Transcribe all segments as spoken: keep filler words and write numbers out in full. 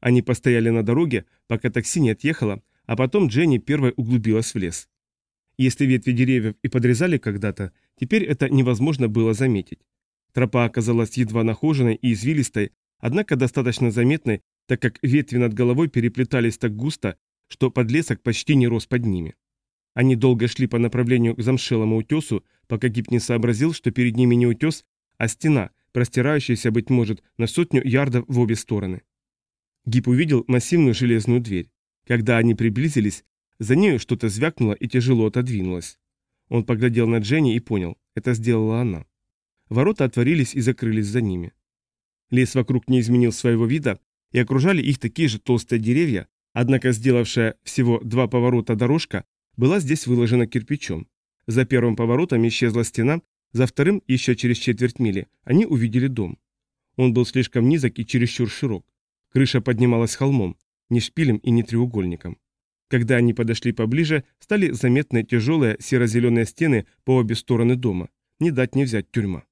Они постояли на дороге, пока такси не отъехало, а потом Дженни первой углубилась в лес. Если ветви деревьев и подрезали когда-то, теперь это невозможно было заметить. Тропа оказалась едва нахоженной и извилистой, однако достаточно заметной, так как ветви над головой переплетались так густо, что подлесок почти не рос под ними. Они долго шли по направлению к замшелому утесу, пока Гиб не сообразил, что перед ними не утес, а стена, простирающаяся, быть может, на сотню ярдов в обе стороны. Гиб увидел массивную железную дверь. Когда они приблизились, за нею что-то звякнуло и тяжело отодвинулось. Он поглядел на Дженни и понял, это сделала она. Ворота отворились и закрылись за ними. Лес вокруг не изменил своего вида, и окружали их такие же толстые деревья, однако сделавшая всего два поворота дорожка была здесь выложена кирпичом. За первым поворотом исчезла стена, за вторым, еще через четверть мили, они увидели дом. Он был слишком низок и чересчур широк. Крыша поднималась холмом, не шпилем и не треугольником. Когда они подошли поближе, стали заметны тяжелые серо-зеленые стены по обе стороны дома. Не дать не взять тюрьма.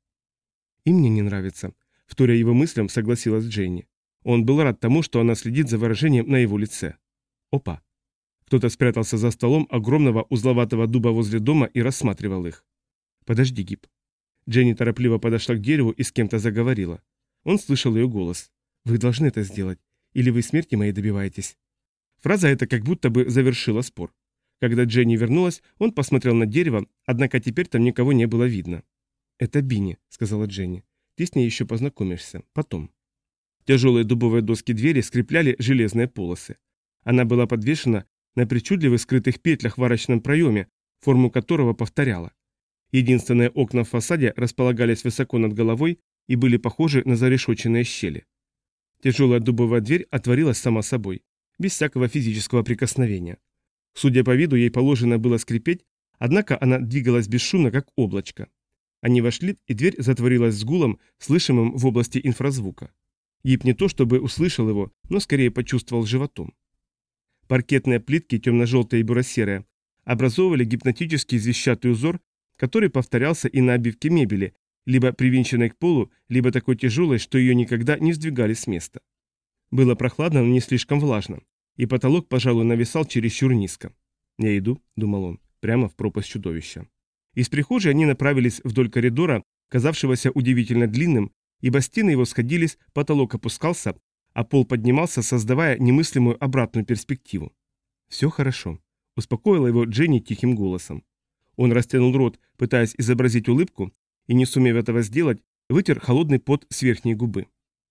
«И мне не нравится», — вторя его мыслям, согласилась Дженни. Он был рад тому, что она следит за выражением на его лице. Опа. Кто-то спрятался за столом огромного узловатого дуба возле дома и рассматривал их. «Подожди, Гиб». Дженни торопливо подошла к дереву и с кем-то заговорила. Он слышал ее голос. «Вы должны это сделать. Или вы смерти моей добиваетесь?» Фраза эта как будто бы завершила спор. Когда Дженни вернулась, он посмотрел на дерево, однако теперь там никого не было видно. «Это Бинни», — сказала Дженни. «Ты с ней еще познакомишься. Потом». Тяжелые дубовые доски двери скрепляли железные полосы. Она была подвешена на причудливых скрытых петлях в арочном проеме, форму которого повторяла. Единственные окна в фасаде располагались высоко над головой и были похожи на зарешоченные щели. Тяжелая дубовая дверь отворилась сама собой, без всякого физического прикосновения. Судя по виду, ей положено было скрипеть, однако она двигалась бесшумно, как облачко. Они вошли, и дверь затворилась с гулом, слышимым в области инфразвука. Гиб не то чтобы услышал его, но скорее почувствовал животом. Паркетные плитки, темно-желтые и буро-серые, образовывали гипнотический звещатый узор, который повторялся и на обивке мебели, либо привинченной к полу, либо такой тяжелой, что ее никогда не сдвигали с места. Было прохладно, но не слишком влажно, и потолок, пожалуй, нависал чересчур низко. «Я иду», — думал он, — прямо в пропасть чудовища. Из прихожей они направились вдоль коридора, казавшегося удивительно длинным, ибо стены его сходились, потолок опускался, а пол поднимался, создавая немыслимую обратную перспективу. «Все хорошо», — успокоила его Дженни тихим голосом. Он растянул рот, пытаясь изобразить улыбку, и, не сумев этого сделать, вытер холодный пот с верхней губы.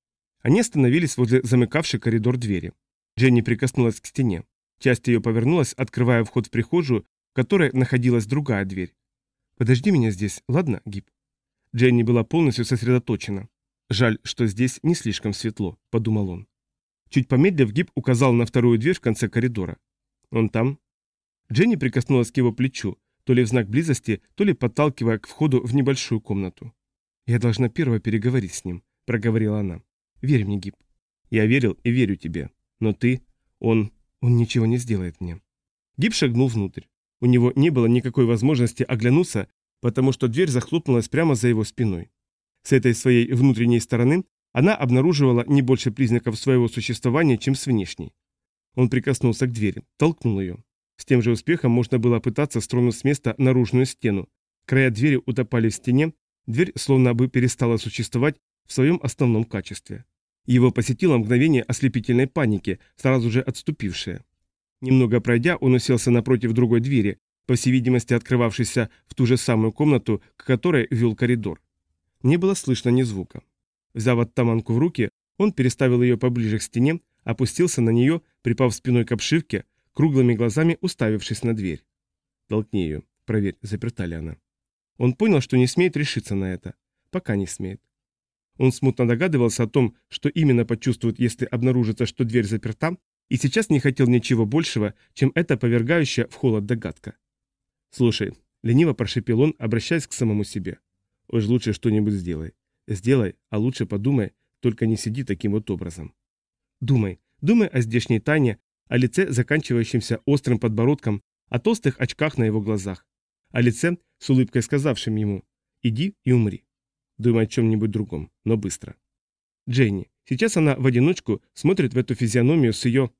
Они остановились возле замыкавшей коридор двери. Дженни прикоснулась к стене. Часть ее повернулась, открывая вход в прихожую, в которой находилась другая дверь. «Подожди меня здесь, ладно, Гиб?» Дженни была полностью сосредоточена. «Жаль, что здесь не слишком светло», — подумал он. Чуть помедлив, Гиб указал на вторую дверь в конце коридора. «Он там?» Дженни прикоснулась к его плечу, то ли в знак близости, то ли подталкивая к входу в небольшую комнату. «Я должна первой переговорить с ним», — проговорила она. «Верь мне, Гиб». «Я верил и верю тебе. Но ты... Он... Он ничего не сделает мне». Гиб шагнул внутрь. У него не было никакой возможности оглянуться, потому что дверь захлопнулась прямо за его спиной. С этой своей внутренней стороны она обнаруживала не больше признаков своего существования, чем с внешней. Он прикоснулся к двери, толкнул ее. С тем же успехом можно было пытаться стронуть с места наружную стену. Края двери утопали в стене, дверь словно бы перестала существовать в своем основном качестве. Его посетило мгновение ослепительной паники, сразу же отступившее. Немного пройдя, он уселся напротив другой двери, по всей видимости открывавшейся в ту же самую комнату, к которой вел коридор. Не было слышно ни звука. Взяв оттаманку в руки, он переставил ее поближе к стене, опустился на нее, припав спиной к обшивке, круглыми глазами уставившись на дверь. «Толкни ее, проверь, заперта ли она». Он понял, что не смеет решиться на это. Пока не смеет. Он смутно догадывался о том, что именно почувствует, если обнаружится, что дверь заперта, и сейчас не хотел ничего большего, чем эта повергающая в холод догадка. «Слушай», — лениво прошепел он, обращаясь к самому себе. «Уж лучше что-нибудь сделай. Сделай, а лучше подумай, только не сиди таким вот образом. Думай, думай о здешней тайне, о лице, заканчивающемся острым подбородком, о толстых очках на его глазах, о лице, с улыбкой сказавшим ему: «Иди и умри». Думай о чем-нибудь другом, но быстро. Дженни, Сейчас она в одиночку смотрит в эту физиономию с ее...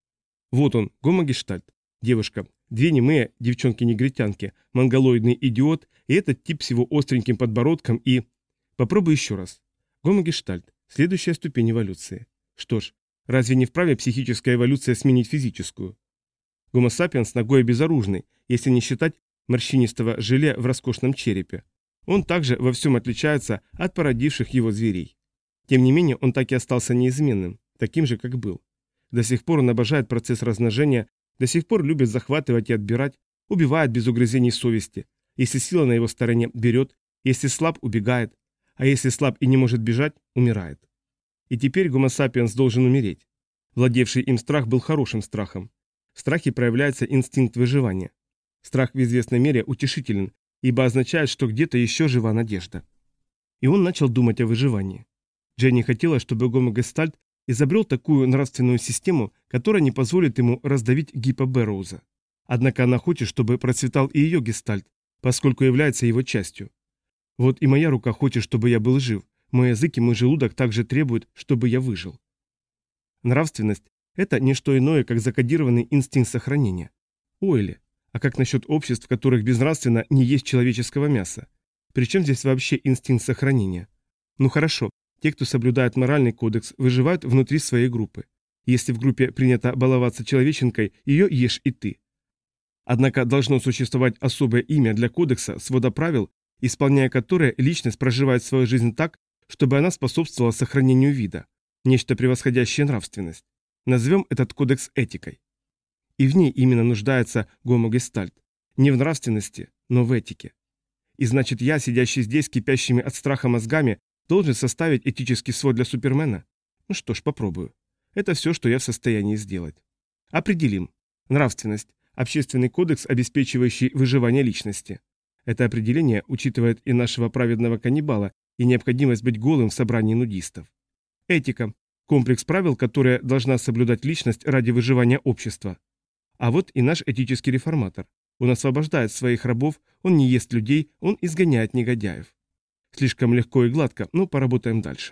Вот он, гомогештальт. Девушка, две немые девчонки-негритянки, монголоидный идиот и этот тип с его остреньким подбородком и... Попробуй еще раз. Гомогештальт. Следующая ступень эволюции. Что ж, разве не вправе психическая эволюция сменить физическую? Гомо сапиенс ногой безоружный, если не считать морщинистого желе в роскошном черепе. Он также во всем отличается от породивших его зверей. Тем не менее, он так и остался неизменным, таким же, как был. До сих пор он обожает процесс размножения, до сих пор любит захватывать и отбирать, убивает без угрызений совести. Если сила на его стороне, берет, если слаб, убегает, а если слаб и не может бежать, умирает. И теперь гомо сапиенс должен умереть. Владевший им страх был хорошим страхом. В страхе проявляется инстинкт выживания. Страх в известной мере утешителен, ибо означает, что где-то еще жива надежда. И он начал думать о выживании. Дженни хотела, чтобы гомогестальт изобрел такую нравственную систему, которая не позволит ему раздавить Гиппа Бэрроуза. Однако она хочет, чтобы процветал и ее гестальт, поскольку является его частью. Вот и моя рука хочет, чтобы я был жив, мой язык и мой желудок также требуют, чтобы я выжил. Нравственность – это не что иное, как закодированный инстинкт сохранения. Ойли, а как насчет обществ, в которых безнравственно не есть человеческого мяса? Причем здесь вообще инстинкт сохранения? Ну хорошо, те, кто соблюдает моральный кодекс, выживают внутри своей группы. Если в группе принято баловаться человеченкой, ее ешь и ты. Однако должно существовать особое имя для кодекса, свода правил, исполняя которое личность проживает свою жизнь так, чтобы она способствовала сохранению вида, нечто превосходящее нравственность. Назовем этот кодекс этикой. И в ней именно нуждается гомогестальт. Не в нравственности, но в этике. И значит, я, сидящий здесь кипящими от страха мозгами, должен составить этический свод для Супермена? Ну что ж, попробую. Это все, что я в состоянии сделать. Определим. Нравственность. Общественный кодекс, обеспечивающий выживание личности. Это определение учитывает и нашего праведного каннибала, и необходимость быть голым в собрании нудистов. Этика. Комплекс правил, которые должна соблюдать личность ради выживания общества. А вот и наш этический реформатор. Он освобождает своих рабов, он не ест людей, он изгоняет негодяев. Слишком легко и гладко, но поработаем дальше.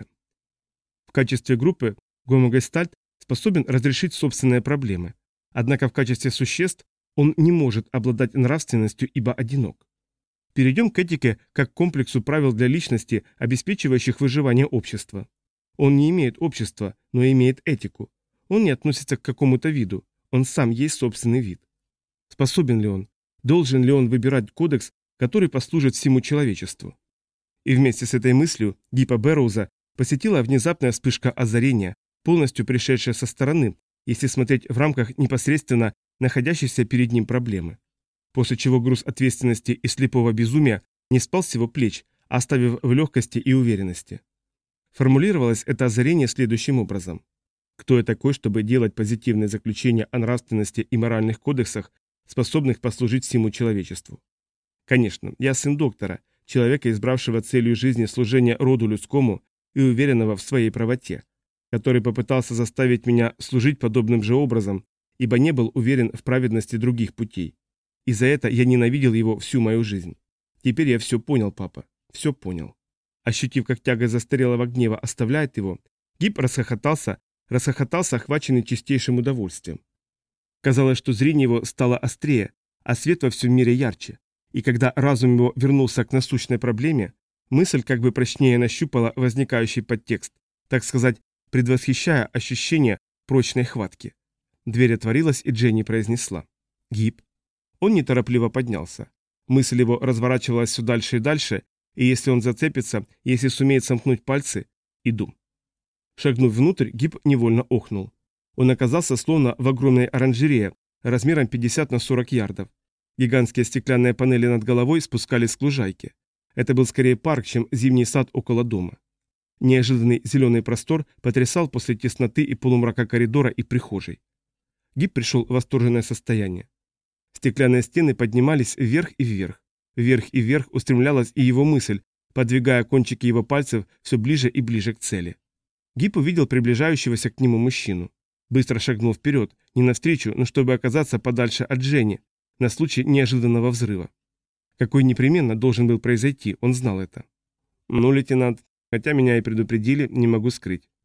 В качестве группы гомогестальт способен разрешить собственные проблемы. Однако в качестве существ он не может обладать нравственностью, ибо одинок. Перейдем к этике как к комплексу правил для личности, обеспечивающих выживание общества. Он не имеет общества, но имеет этику. Он не относится к какому-то виду, он сам есть собственный вид. Способен ли он? Должен ли он выбирать кодекс, который послужит всему человечеству? И вместе с этой мыслью Гиппа Бэрроуза посетила внезапная вспышка озарения, полностью пришедшая со стороны, если смотреть в рамках непосредственно находящейся перед ним проблемы. После чего груз ответственности и слепого безумия не спал с его плеч, оставив в легкости и уверенности. Формулировалось это озарение следующим образом. Кто я такой, чтобы делать позитивные заключения о нравственности и моральных кодексах, способных послужить всему человечеству? Конечно, я сын доктора, человека, избравшего целью жизни служение роду людскому и уверенного в своей правоте, который попытался заставить меня служить подобным же образом, ибо не был уверен в праведности других путей. И за это я ненавидел его всю мою жизнь. Теперь я все понял, папа, все понял. Ощутив, как тяга застарелого гнева оставляет его, Гиб расхохотался, расхохотался, охваченный чистейшим удовольствием. Казалось, что зрение его стало острее, а свет во всем мире ярче. И когда разум его вернулся к насущной проблеме, мысль как бы прочнее нащупала возникающий подтекст, так сказать, предвосхищая ощущение прочной хватки. Дверь отворилась, и Дженни произнесла: «Гиб». Он неторопливо поднялся. Мысль его разворачивалась все дальше и дальше, и если он зацепится, если сумеет сомкнуть пальцы, иду. Шагнув внутрь, Гиб невольно охнул. Он оказался словно в огромной оранжерее, размером пятьдесят на сорок ярдов. Гигантские стеклянные панели над головой спускались к лужайке. Это был скорее парк, чем зимний сад около дома. Неожиданный зеленый простор потрясал после тесноты и полумрака коридора и прихожей. Гиб пришел в восторженное состояние. Стеклянные стены поднимались вверх и вверх. Вверх и вверх устремлялась и его мысль, подвигая кончики его пальцев все ближе и ближе к цели. Гиб увидел приближающегося к нему мужчину. Быстро шагнул вперед, не навстречу, но чтобы оказаться подальше от Жени, на случай неожиданного взрыва. Какой непременно должен был произойти, он знал это. «Ну, лейтенант, хотя меня и предупредили, не могу скрыть.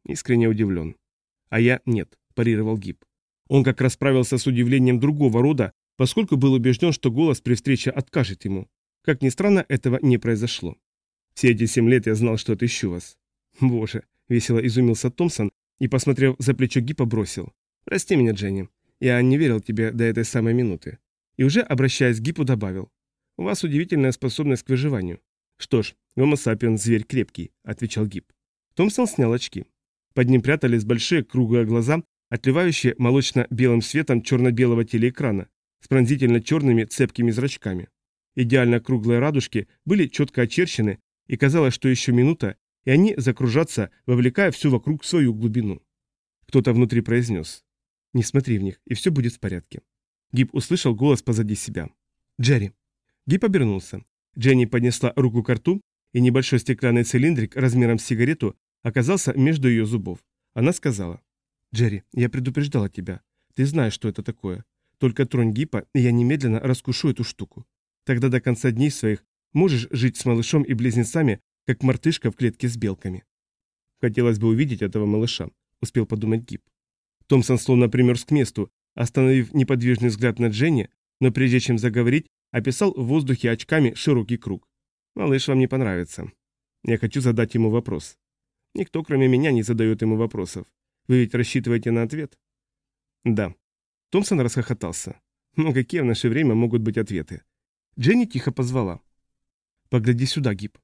Искренне удивлен. А я нет, парировал Гиб. Он как раз справился с удивлением другого рода, поскольку был убежден, что голос при встрече откажет ему. Как ни странно, этого не произошло. Все эти семь лет я знал, что отыщу вас. Боже, весело изумился Томпсон и, посмотрев за плечо Гипа, бросил. Прости меня, Дженни. Я не верил тебе до этой самой минуты. И уже, обращаясь к Гипу, добавил. У вас удивительная способность к выживанию. Что ж, гомо сапиенс зверь крепкий, отвечал Гип. Томпсон снял очки. Под ним прятались большие круглые глаза, отливающие молочно-белым светом черно-белого телеэкрана, с пронзительно черными цепкими зрачками. Идеально круглые радужки были четко очерчены, и казалось, что еще минута, и они закружатся, вовлекая всю вокруг в свою глубину. Кто-то внутри произнес. «Не смотри в них, и все будет в порядке». Гиб услышал голос позади себя. «Джерри». Гиб обернулся. Дженни поднесла руку к рту, и небольшой стеклянный цилиндрик размером с сигарету оказался между ее зубов. Она сказала. «Джерри, я предупреждала тебя. Ты знаешь, что это такое. Только тронь Гипа, и я немедленно раскушу эту штуку. Тогда до конца дней своих можешь жить с малышом и близнецами, как мартышка в клетке с белками». «Хотелось бы увидеть этого малыша», — успел подумать Гип. Томпсон словно примерз к месту, остановив неподвижный взгляд на Дженни, но прежде чем заговорить, описал в воздухе очками широкий круг. «Малыш вам не понравится. Я хочу задать ему вопрос. Никто, кроме меня, не задает ему вопросов. Вы ведь рассчитываете на ответ?» «Да». Томпсон расхохотался. «Ну какие в наше время могут быть ответы?» Дженни тихо позвала. «Погляди сюда, Гип».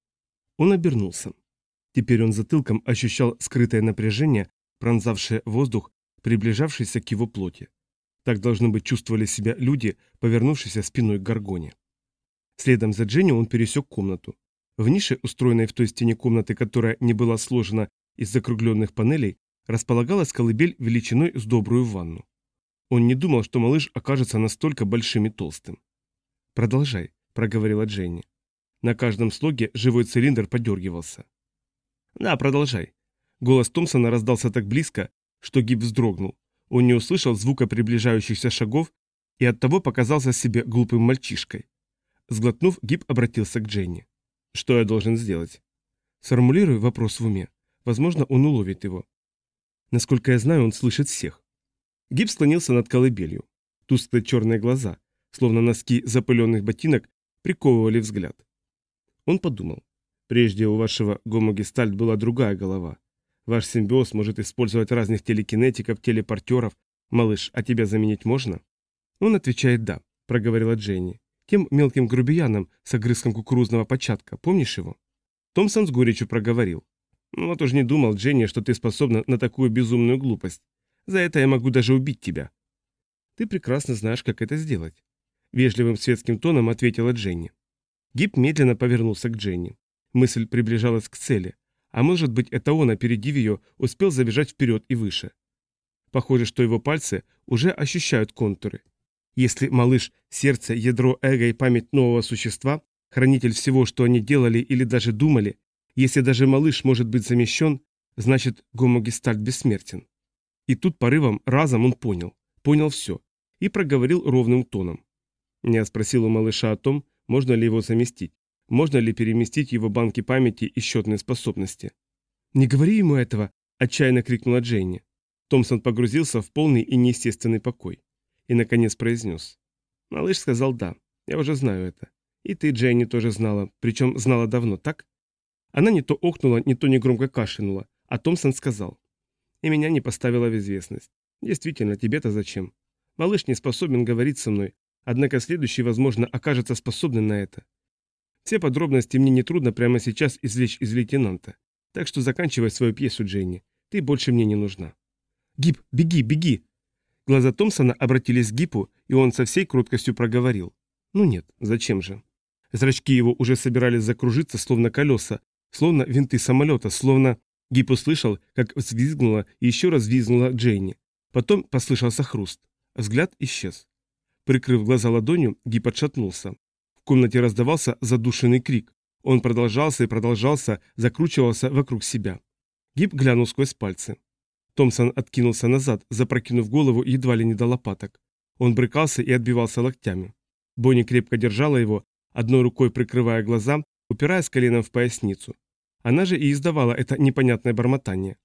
Он обернулся. Теперь он затылком ощущал скрытое напряжение, пронзавшее воздух, приближавшийся к его плоти. Так, должно быть, чувствовали себя люди, повернувшиеся спиной к горгоне. Следом за Дженни он пересек комнату. В нише, устроенной в той стене комнаты, которая не была сложена из закругленных панелей, располагалась колыбель величиной с добрую ванну. Он не думал, что малыш окажется настолько большим и толстым. «Продолжай», — проговорила Дженни. На каждом слоге живой цилиндр подергивался. «Да, продолжай». Голос Томпсона раздался так близко, что Гиб вздрогнул. Он не услышал звука приближающихся шагов и оттого показался себе глупым мальчишкой. Сглотнув, Гиб обратился к Дженни. «Что я должен сделать?» «Сформулируй вопрос в уме. Возможно, он уловит его. Насколько я знаю, он слышит всех». Гиб склонился над колыбелью. Тусклые черные глаза, словно носки запыленных ботинок, приковывали взгляд. Он подумал. Прежде у вашего гомогестальт была другая голова. Ваш симбиоз может использовать разных телекинетиков, телепортеров. Малыш, а тебя заменить можно? Он отвечает «да», проговорила Дженни. Тем мелким грубияном с огрызком кукурузного початка, помнишь его? Томпсон с горечью проговорил. Ну вот уж не думал, Дженни, что ты способна на такую безумную глупость. За это я могу даже убить тебя. Ты прекрасно знаешь, как это сделать. Вежливым светским тоном ответила Дженни. Гиб медленно повернулся к Дженни. Мысль приближалась к цели. А может быть, это он, опередив ее, успел забежать вперед и выше. Похоже, что его пальцы уже ощущают контуры. Если малыш – сердце, ядро эго и память нового существа, хранитель всего, что они делали или даже думали, если даже малыш может быть замещен, значит, гомогестальт бессмертен. И тут порывом разом он понял, понял все, и проговорил ровным тоном. Я спросил у малыша о том, можно ли его заместить, можно ли переместить его банки памяти и счетные способности. «Не говори ему этого!» – отчаянно крикнула Дженни. Томпсон погрузился в полный и неестественный покой. И, наконец, произнес. Малыш сказал «да, я уже знаю это. И ты, Дженни, тоже знала, причем знала давно, так?» Она не то охнула, не то негромко кашлянула, а Томпсон сказал. «И меня не поставила в известность. Действительно, тебе-то зачем? Малыш не способен говорить со мной, однако следующий, возможно, окажется способным на это. Все подробности мне нетрудно прямо сейчас извлечь из лейтенанта. Так что заканчивай свою пьесу, Дженни. Ты больше мне не нужна». «Гиб, беги, беги!» Глаза Томпсона обратились к Гипу, и он со всей кроткостью проговорил. «Ну нет, зачем же?» Зрачки его уже собирались закружиться, словно колеса, словно винты самолета, словно... Гип услышал, как взвизгнула и еще раз взвизгнула Дженни. Потом послышался хруст. Взгляд исчез. Прикрыв глаза ладонью, Гип отшатнулся. В комнате раздавался задушенный крик. Он продолжался и продолжался, закручивался вокруг себя. Гип глянул сквозь пальцы. Томпсон откинулся назад, запрокинув голову едва ли не до лопаток. Он брыкался и отбивался локтями. Бонни крепко держала его, одной рукой прикрывая глаза, упираясь коленом в поясницу. Она же и издавала это непонятное бормотание.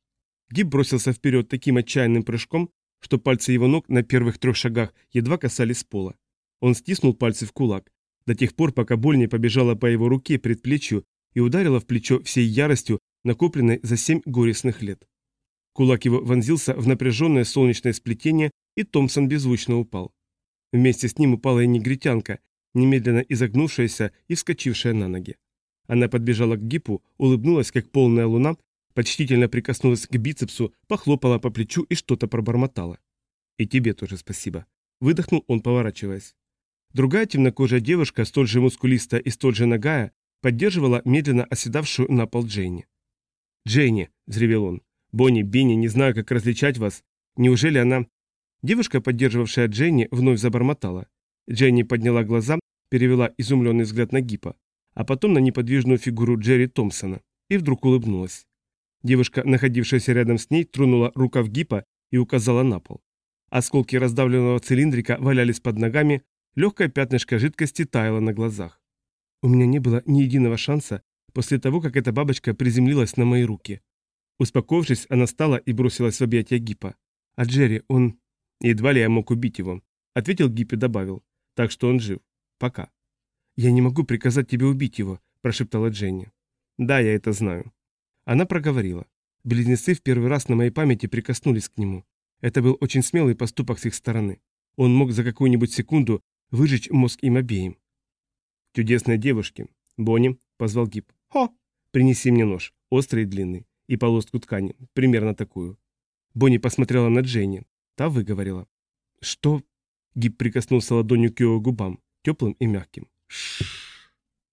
Гиб бросился вперед таким отчаянным прыжком, что пальцы его ног на первых трех шагах едва касались пола. Он стиснул пальцы в кулак, до тех пор, пока боль не побежала по его руке, предплечью и ударила в плечо всей яростью, накопленной за семь горестных лет. Кулак его вонзился в напряженное солнечное сплетение, и Томпсон беззвучно упал. Вместе с ним упала и негритянка, немедленно изогнувшаяся и вскочившая на ноги. Она подбежала к Гипу, улыбнулась, как полная луна, почтительно прикоснулась к бицепсу, похлопала по плечу и что-то пробормотала. «И тебе тоже спасибо», — выдохнул он, поворачиваясь. Другая темнокожая девушка, столь же мускулистая и столь же нагая, поддерживала медленно оседавшую на пол Дженни. «Дженни!» — взревел он. «Бонни, Бенни, не знаю, как различать вас. Неужели она...» Девушка, поддерживавшая Дженни, вновь забормотала. Дженни подняла глаза, перевела изумленный взгляд на Гипа, а потом на неподвижную фигуру Джерри Томпсона, и вдруг улыбнулась. Девушка, находившаяся рядом с ней, тронула рукав Гипа и указала на пол. Осколки раздавленного цилиндрика валялись под ногами, легкое пятнышко жидкости таяло на глазах. У меня не было ни единого шанса после того, как эта бабочка приземлилась на мои руки. Успокоившись, она встала и бросилась в объятия Гипа. А Джерри, он... Едва ли я мог убить его, ответил Гип и добавил. Так что он жив. Пока. Я не могу приказать тебе убить его, прошептала Дженни. Да, я это знаю. Она проговорила. Близнецы в первый раз на моей памяти прикоснулись к нему. Это был очень смелый поступок с их стороны. Он мог за какую-нибудь секунду выжечь мозг им обеим. Чудесные девушки. Бонни, позвал Гип. Хо! Принеси мне нож, острый и длинный, и полоску ткани, примерно такую. Бонни посмотрела на Дженни. Та выговорила. Что? Гип прикоснулся ладонью к ее губам, теплым и мягким. Шшш.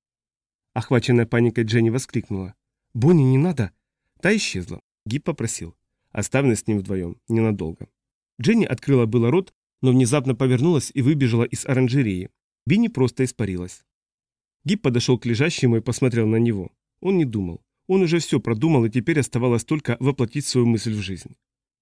Охваченная паникой Дженни воскликнула. Бонни, не надо. Та исчезла. Гип попросил. Оставь нас с ним вдвоем, ненадолго. Дженни открыла было рот, но внезапно повернулась и выбежала из оранжереи. Бинни просто испарилась. Гип подошел к лежащему и посмотрел на него. Он не думал. Он уже все продумал, и теперь оставалось только воплотить свою мысль в жизнь.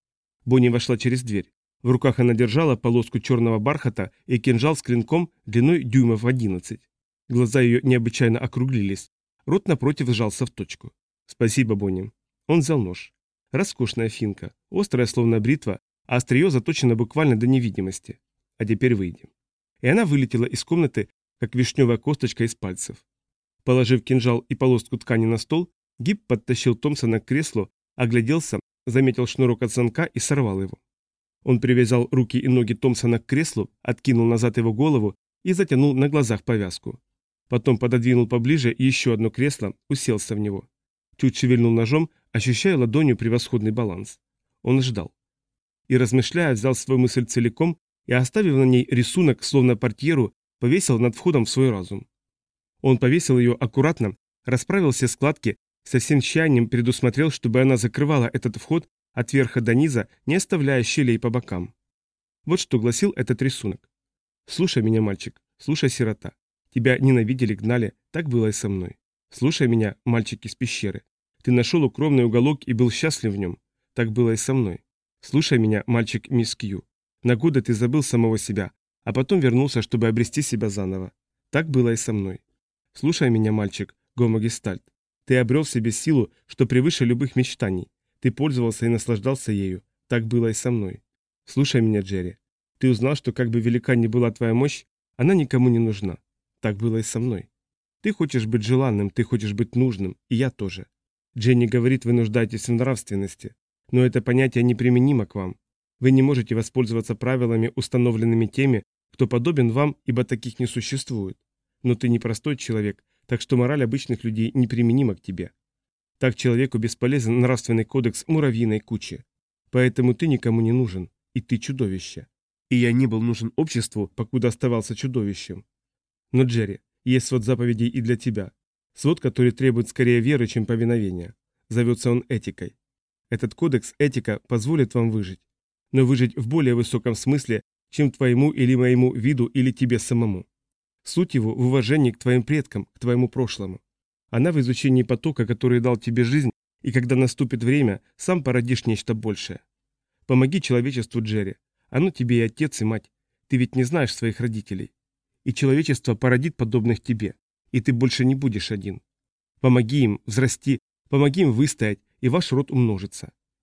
Бонни вошла через дверь. В руках она держала полоску черного бархата и кинжал с клинком длиной дюймов одиннадцать. Глаза ее необычайно округлились. Рот напротив сжался в точку. «Спасибо, Бонни». Он взял нож. Роскошная финка, острая словно бритва, а острие заточено буквально до невидимости. А теперь выйди. И она вылетела из комнаты, как вишневая косточка из пальцев. Положив кинжал и полоску ткани на стол, Гип подтащил Томпсона к креслу, огляделся, заметил шнурок от замка и сорвал его. Он привязал руки и ноги Томпсона к креслу, откинул назад его голову и затянул на глазах повязку. Потом пододвинул поближе еще одно кресло, уселся в него. Чуть шевельнул ножом, ощущая ладонью превосходный баланс. Он ждал. И, размышляя, взял свою мысль целиком и, оставив на ней рисунок, словно портьеру, повесил над входом в свой разум. Он повесил ее аккуратно, расправил все складки, со всем тщанием предусмотрел, чтобы она закрывала этот вход от верха до низа, не оставляя щелей по бокам. Вот что гласил этот рисунок. «Слушай меня, мальчик, слушай, сирота. Тебя ненавидели, гнали, так было и со мной. Слушай меня, мальчик из пещеры. Ты нашел укромный уголок и был счастлив в нем. Так было и со мной. Слушай меня, мальчик мисс Кью. На годы ты забыл самого себя, а потом вернулся, чтобы обрести себя заново. Так было и со мной. Слушай меня, мальчик, гомогестальт. Ты обрел в себе силу, что превыше любых мечтаний. Ты пользовался и наслаждался ею. Так было и со мной. Слушай меня, Джерри. Ты узнал, что как бы велика ни была твоя мощь, она никому не нужна. Так было и со мной. Ты хочешь быть желанным, ты хочешь быть нужным, и я тоже. Дженни говорит, вы нуждаетесь в нравственности. Но это понятие неприменимо к вам. Вы не можете воспользоваться правилами, установленными теми, кто подобен вам, ибо таких не существует. Но ты не простой человек, так что мораль обычных людей неприменима к тебе. Так человеку бесполезен нравственный кодекс муравьиной кучи. Поэтому ты никому не нужен, и ты чудовище. И я не был нужен обществу, покуда оставался чудовищем. Но, Джерри, есть свод заповедей и для тебя. Свод, который требует скорее веры, чем повиновения. Зовется он этикой. Этот кодекс, этика, позволит вам выжить. Но выжить в более высоком смысле, чем твоему или моему виду или тебе самому. Суть его в уважении к твоим предкам, к твоему прошлому. Она в изучении потока, который дал тебе жизнь, и когда наступит время, сам породишь нечто большее. Помоги человечеству, Джерри. Оно тебе и отец, и мать. Ты ведь не знаешь своих родителей. И человечество породит подобных тебе. И ты больше не будешь один. Помоги им взрасти, помоги им выстоять, и ваш род умножится.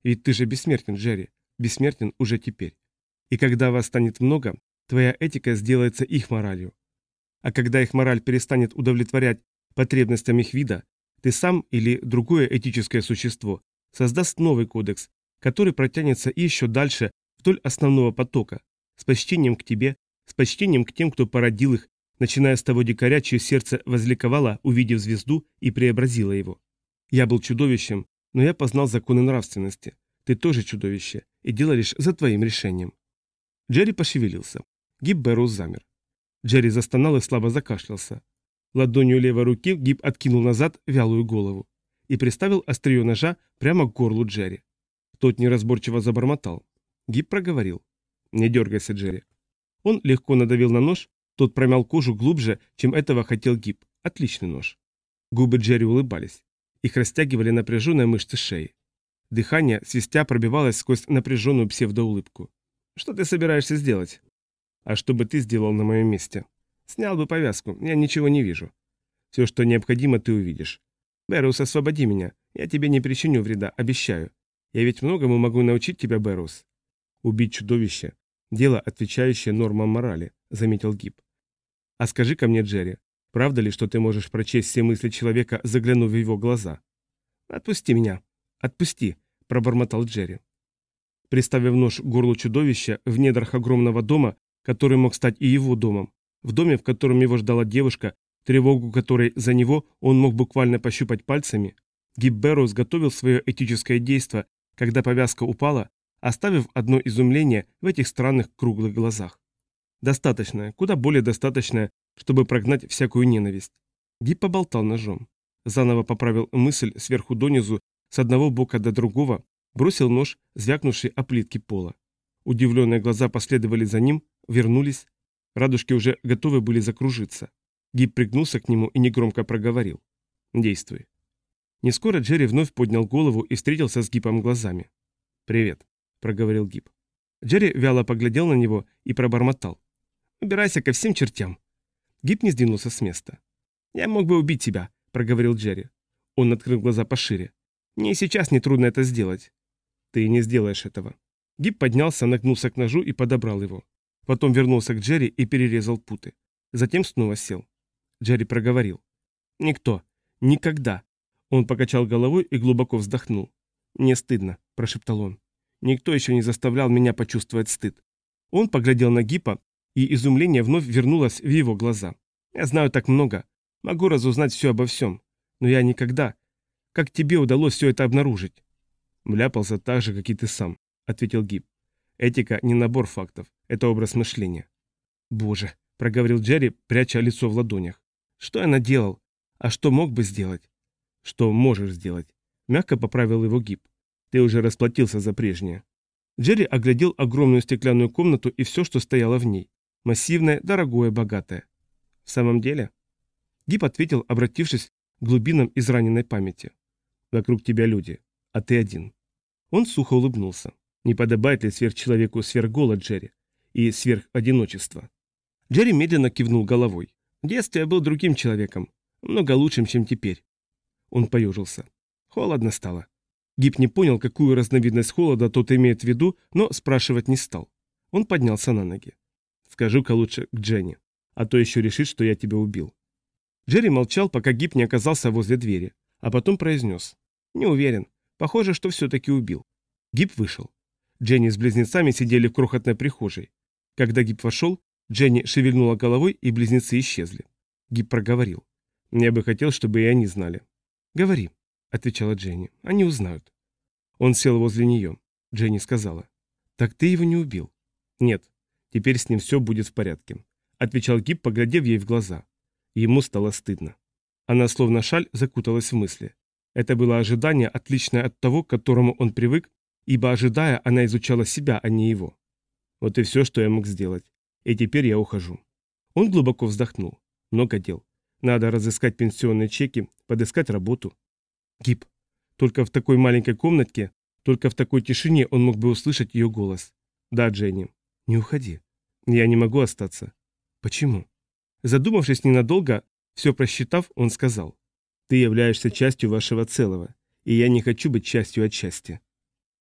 Ведь ты же бессмертен, Джерри. Бессмертен уже теперь. И когда вас станет много, твоя этика сделается их моралью. А когда их мораль перестанет удовлетворять потребностям их вида, ты сам или другое этическое существо создаст новый кодекс, который протянется и еще дальше вдоль основного потока, с почтением к тебе, с почтением к тем, кто породил их, начиная с того дикаря, чье сердце возликовало, увидев звезду, и преобразило его. Я был чудовищем, но я познал законы нравственности. Ты тоже чудовище, и дело лишь за твоим решением. Джерри пошевелился. Гиб Бэрроуз замер. Джерри застонал и слабо закашлялся. Ладонью левой руки Гиб откинул назад вялую голову и приставил острие ножа прямо к горлу Джерри. Тот неразборчиво забормотал. Гиб проговорил. «Не дергайся, Джерри». Он легко надавил на нож, тот промял кожу глубже, чем этого хотел Гиб. Отличный нож. Губы Джерри улыбались. Их растягивали напряженные мышцы шеи. Дыхание, свистя, пробивалось сквозь напряженную псевдоулыбку. «Что ты собираешься сделать?» «А что бы ты сделал на моем месте?» «Снял бы повязку, я ничего не вижу». «Все, что необходимо, ты увидишь». «Бэрроуз, освободи меня, я тебе не причиню вреда, обещаю. Я ведь многому могу научить тебя, Бэрроуз». «Убить чудовище – дело, отвечающее нормам морали», – заметил Гиб. «А скажи-ка мне, Джерри, правда ли, что ты можешь прочесть все мысли человека, заглянув в его глаза?» «Отпусти меня, отпусти», – пробормотал Джерри. Приставив нож к горлу чудовища в недрах огромного дома, который мог стать и его домом, в доме, в котором его ждала девушка, тревогу которой за него он мог буквально пощупать пальцами, Гиб Бэрроуз готовил свое этическое действо, когда повязка упала, оставив одно изумление в этих странных круглых глазах. Достаточное, куда более достаточное, чтобы прогнать всякую ненависть. Гиб поболтал ножом. Заново поправил мысль сверху донизу, с одного бока до другого, бросил нож, звякнувший о плитки пола. Удивленные глаза последовали за ним, вернулись. Радужки уже готовы были закружиться. Гиб пригнулся к нему и негромко проговорил. «Действуй». Не скоро Джерри вновь поднял голову и встретился с Гибом глазами. «Привет», — проговорил Гиб. Джерри вяло поглядел на него и пробормотал. «Убирайся ко всем чертям». Гиб не сдвинулся с места. «Я мог бы убить тебя», — проговорил Джерри. Он открыл глаза пошире. «Мне сейчас нетрудно это сделать». «Ты не сделаешь этого». Гиб поднялся, нагнулся к ножу и подобрал его. Потом вернулся к Джерри и перерезал путы. Затем снова сел. Джерри проговорил. «Никто. Никогда». Он покачал головой и глубоко вздохнул. «Мне стыдно», – прошептал он. «Никто еще не заставлял меня почувствовать стыд». Он поглядел на Гипа, и изумление вновь вернулось в его глаза. «Я знаю так много. Могу разузнать все обо всем. Но я никогда. Как тебе удалось все это обнаружить?» «Вляпался так же, как и ты сам», – ответил Гип. «Этика не набор фактов. Это образ мышления». «Боже», – проговорил Джерри, пряча лицо в ладонях. «Что я наделал? А что мог бы сделать?» «Что можешь сделать?» – мягко поправил его Гип. «Ты уже расплатился за прежнее». Джерри оглядел огромную стеклянную комнату и все, что стояло в ней. Массивное, дорогое, богатое. «В самом деле?» Гип ответил, обратившись к глубинам израненной памяти. «Вокруг тебя люди, а ты один». Он сухо улыбнулся. «Не подобает ли сверхчеловеку сверхголод, Джерри? И сверходиночество?» Джерри медленно кивнул головой. «В детстве я был другим человеком, много лучшим, чем теперь». Он поежился. Холодно стало. Гип не понял, какую разновидность холода тот имеет в виду, но спрашивать не стал. Он поднялся на ноги. «Скажу-ка лучше к Дженни, а то еще решит, что я тебя убил». Джерри молчал, пока Гип не оказался возле двери, а потом произнес. «Не уверен. Похоже, что все-таки убил». Гип вышел. Дженни с близнецами сидели в крохотной прихожей. Когда Гип вошел, Дженни шевельнула головой, и близнецы исчезли. Гип проговорил. «Я бы хотел, чтобы и они знали». «Говори», — отвечала Дженни. «Они узнают». Он сел возле нее. Дженни сказала. «Так ты его не убил?» «Нет. Теперь с ним все будет в порядке», — отвечал Гип, поглядев ей в глаза. Ему стало стыдно. Она словно шаль закуталась в мысли. Это было ожидание, отличное от того, к которому он привык, ибо, ожидая, она изучала себя, а не его. «Вот и все, что я мог сделать. И теперь я ухожу». Он глубоко вздохнул. Много дел. Надо разыскать пенсионные чеки, подыскать работу. Гип. Только в такой маленькой комнатке, только в такой тишине он мог бы услышать ее голос. «Да, Дженни». «Не уходи». «Я не могу остаться». «Почему?» Задумавшись ненадолго, все просчитав, он сказал. «Ты являешься частью вашего целого, и я не хочу быть частью от счастья».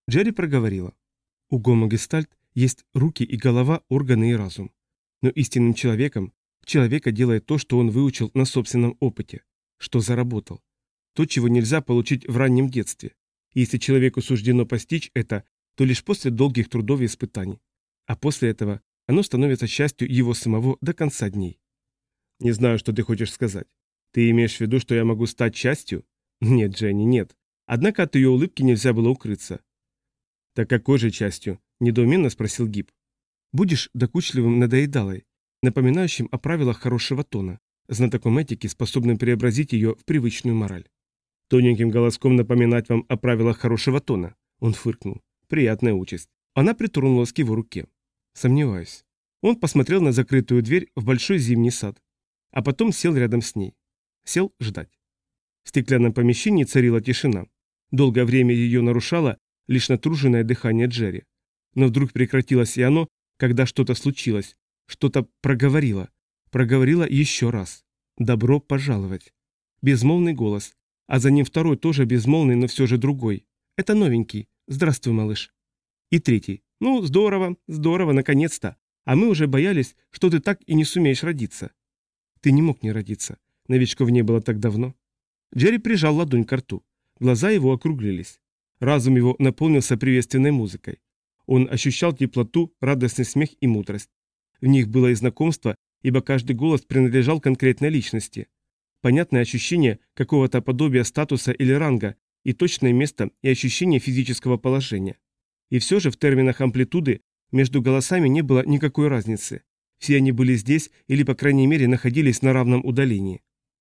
Джерри проговорила. У гомогестальт есть руки и голова, органы и разум. Но истинным человеком человека делает то, что он выучил на собственном опыте, что заработал. То, чего нельзя получить в раннем детстве. И если человеку суждено постичь это, то лишь после долгих трудов и испытаний. А после этого оно становится частью его самого до конца дней. Не знаю, что ты хочешь сказать. Ты имеешь в виду, что я могу стать частью? Нет, Дженни, нет. Однако от ее улыбки нельзя было укрыться. Так какой же частью? Недоуменно спросил Гиб. Будешь докучливым надоедалой, напоминающим о правилах хорошего тона, знатоком этики, способным преобразить ее в привычную мораль. Тоненьким голоском напоминать вам о правилах хорошего тона. Он фыркнул. Приятная участь. Она притронулась к его руке. Сомневаюсь. Он посмотрел на закрытую дверь в большой зимний сад, а потом сел рядом с ней. Сел ждать. В стеклянном помещении царила тишина. Долгое время ее нарушало лишь натруженное дыхание Джерри. Но вдруг прекратилось и оно, когда что-то случилось, что-то проговорило. Проговорило еще раз. «Добро пожаловать». Безмолвный голос, а за ним второй, тоже безмолвный, но все же другой. «Это новенький. Здравствуй, малыш». И третий. «Ну, здорово, здорово, наконец-то. А мы уже боялись, что ты так и не сумеешь родиться». Ты не мог не родиться. Новичков не было так давно. Джерри прижал ладонь к рту. Глаза его округлились. Разум его наполнился приветственной музыкой. Он ощущал теплоту, радостный смех и мудрость. В них было и знакомство, ибо каждый голос принадлежал конкретной личности. Понятное ощущение какого-то подобия статуса или ранга, и точное место и ощущение физического положения. И все же в терминах амплитуды между голосами не было никакой разницы. Все они были здесь или, по крайней мере, находились на равном удалении.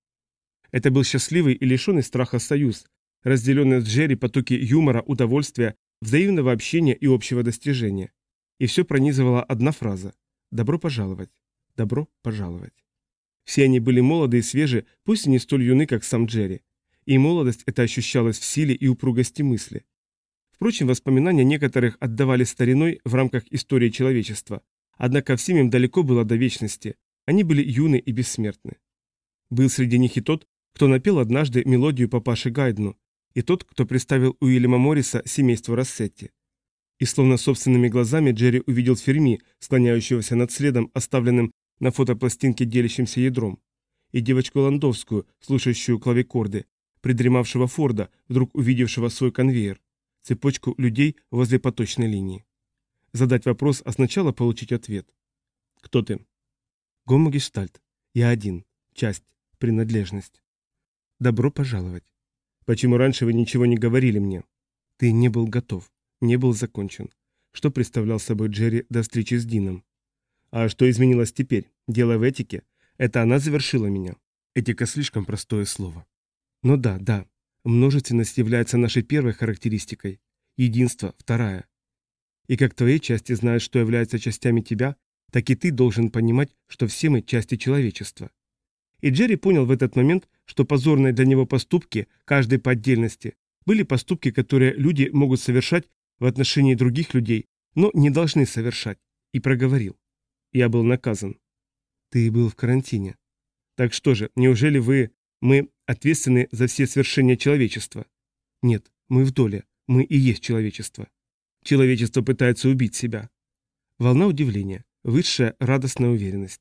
Это был счастливый и лишенный страха союз, разделенный с Джерри потоки юмора, удовольствия, взаимного общения и общего достижения. И все пронизывала одна фраза «Добро пожаловать! Добро пожаловать!». Все они были молоды и свежи, пусть и не столь юны, как сам Джерри. И молодость эта ощущалась в силе и упругости мысли. Впрочем, воспоминания некоторых отдавали стариной в рамках истории человечества. Однако всем им далеко было до вечности. Они были юны и бессмертны. Был среди них и тот, кто напел однажды мелодию папаше Гайдну, и тот, кто представил Уильяма Морриса семейству Рассетти. И словно собственными глазами Джерри увидел Ферми, склоняющегося над следом, оставленным на фотопластинке делящимся ядром, и девочку Ландовскую, слушающую клавикорды, придремавшего Форда, вдруг увидевшего свой конвейер, цепочку людей возле поточной линии. Задать вопрос означало получить ответ. Кто ты? Гомогештальт. Я один. Часть. Принадлежность. Добро пожаловать. Почему раньше вы ничего не говорили мне? Ты не был готов. Не был закончен. Что представлял собой Джерри до встречи с Дином? А что изменилось теперь? Дело в этике. Это она завершила меня. Этика слишком простое слово. Но да, да. Множественность является нашей первой характеристикой. Единство – вторая. И как твои части знают, что являются частями тебя, так и ты должен понимать, что все мы части человечества. И Джерри понял в этот момент, что позорные для него поступки, каждый по отдельности, были поступки, которые люди могут совершать в отношении других людей, но не должны совершать, и проговорил. Я был наказан. Ты был в карантине. Так что же, неужели вы, мы ответственны за все свершения человечества? Нет, мы в доле, мы и есть человечество. Человечество пытается убить себя. Волна удивления, высшая радостная уверенность.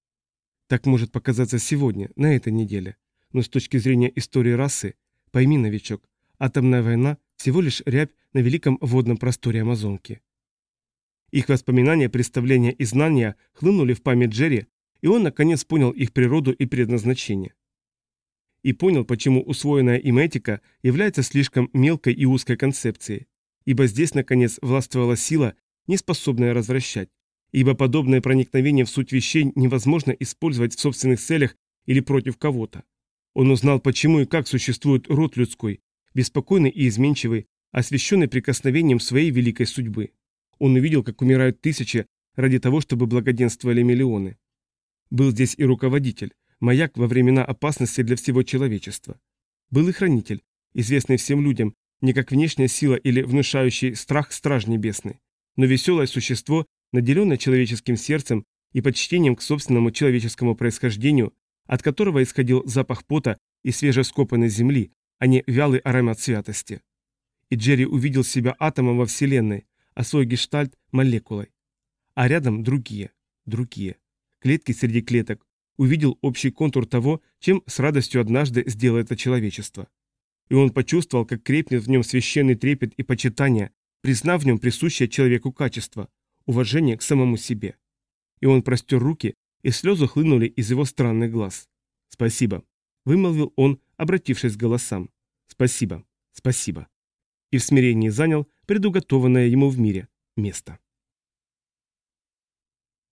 Так может показаться сегодня, на этой неделе. Но с точки зрения истории расы, пойми, новичок, атомная война всего лишь рябь на великом водном просторе Амазонки. Их воспоминания, представления и знания хлынули в память Джерри, и он наконец понял их природу и предназначение. И понял, почему усвоенная им этика является слишком мелкой и узкой концепцией. Ибо здесь, наконец, властвовала сила, не способная развращать, ибо подобное проникновение в суть вещей невозможно использовать в собственных целях или против кого-то. Он узнал, почему и как существует род людской, беспокойный и изменчивый, освященный прикосновением своей великой судьбы. Он увидел, как умирают тысячи ради того, чтобы благоденствовали миллионы. Был здесь и руководитель, маяк во времена опасности для всего человечества. Был и хранитель, известный всем людям, не как внешняя сила или внушающий страх страж небесный, но веселое существо, наделенное человеческим сердцем и почтением к собственному человеческому происхождению, от которого исходил запах пота и свежескопанной земли, а не вялый аромат святости. и Джерри увидел себя атомом во Вселенной, а свой гештальт – молекулой. А рядом другие, другие. Клетки среди клеток. Увидел общий контур того, чем с радостью однажды сделает это человечество. И он почувствовал, как крепнет в нем священный трепет и почитание, признав в нем присущее человеку качество – уважение к самому себе. И он простер руки, и слезы хлынули из его странных глаз. «Спасибо», – вымолвил он, обратившись к голосам. «Спасибо, спасибо». И в смирении занял предуготованное ему в мире место.